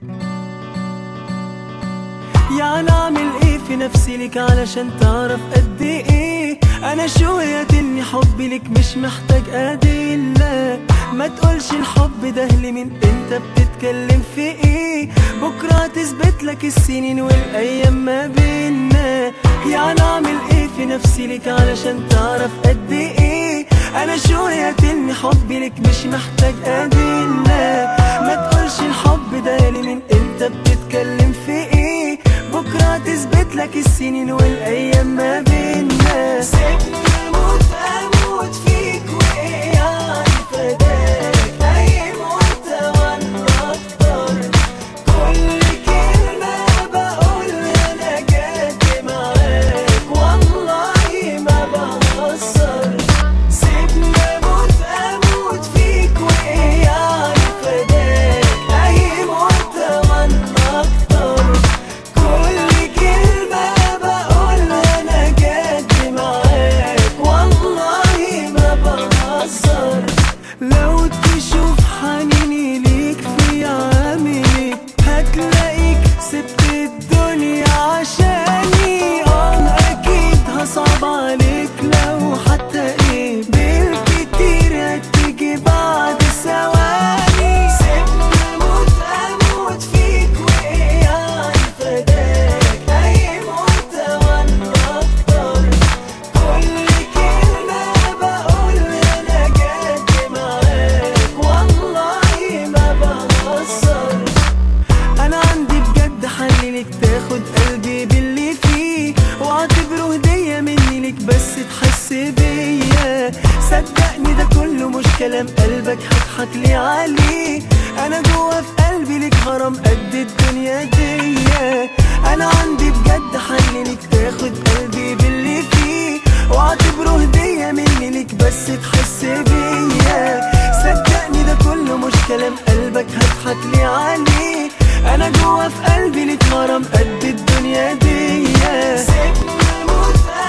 يعني اعمل ايه في نفسي لك علشان تعرف قد ايه انا شوية اني حبي لك مش محتاج ادلة. ما تقولش الحب ده لمين، انت بتتكلم في ايه؟ بكرة تثبت لك السنين والايام ما بينا. يعني اعمل ايه في نفسي لك علشان تعرف قد ايه انا شوية اني حبي لك مش محتاج ادلة. ما تقولش الحب ده لمين، انت بتتكلم في ايه؟ بكرة تثبت لك السنين والايام ما بينا. سيبني اموت اموت فيك وايه يعني فداك، اي موت وانا اكتر. كل كلمة بقولها انا جد معاك والله ما بهزر. سيبني اموت اموت فيك وايه يعني فداك، اي موت وانا اكتر. كل كلمة بقولها انا جد معاك والله ما بهزر. لو تشوف حنيني ليك في عاملك هتلاقيك سبت الدنيا عشاني. اكيد هصعب عليك لو حتى ايه بالكتير هتيجي بعد ثواني. سيبني اموت اموت فيك وايه يعني فداك، اي موت وانا اكتر. كل كلمة بقولها انا جد معاك والله ما بهزر. انا عندي بجد حل لك تاخد قلبي باللي فيه واعتبره هدية مني لك بس تحس بيا. صدقني ده كله مش كلام، قلبك هضحك لي عليه. انا جوا في قلبي لك غرام قد الدنيا دي. انا عندي بجد حل لك تاخد قلبي باللي فيه واعتبره هدية مني لك بس تحس بيا. صدقني ده كله مش كلام، قلبك هضحك لي عليه. انا جوا في قلبي لك غرام قد الدنيا دي. سيبني اموت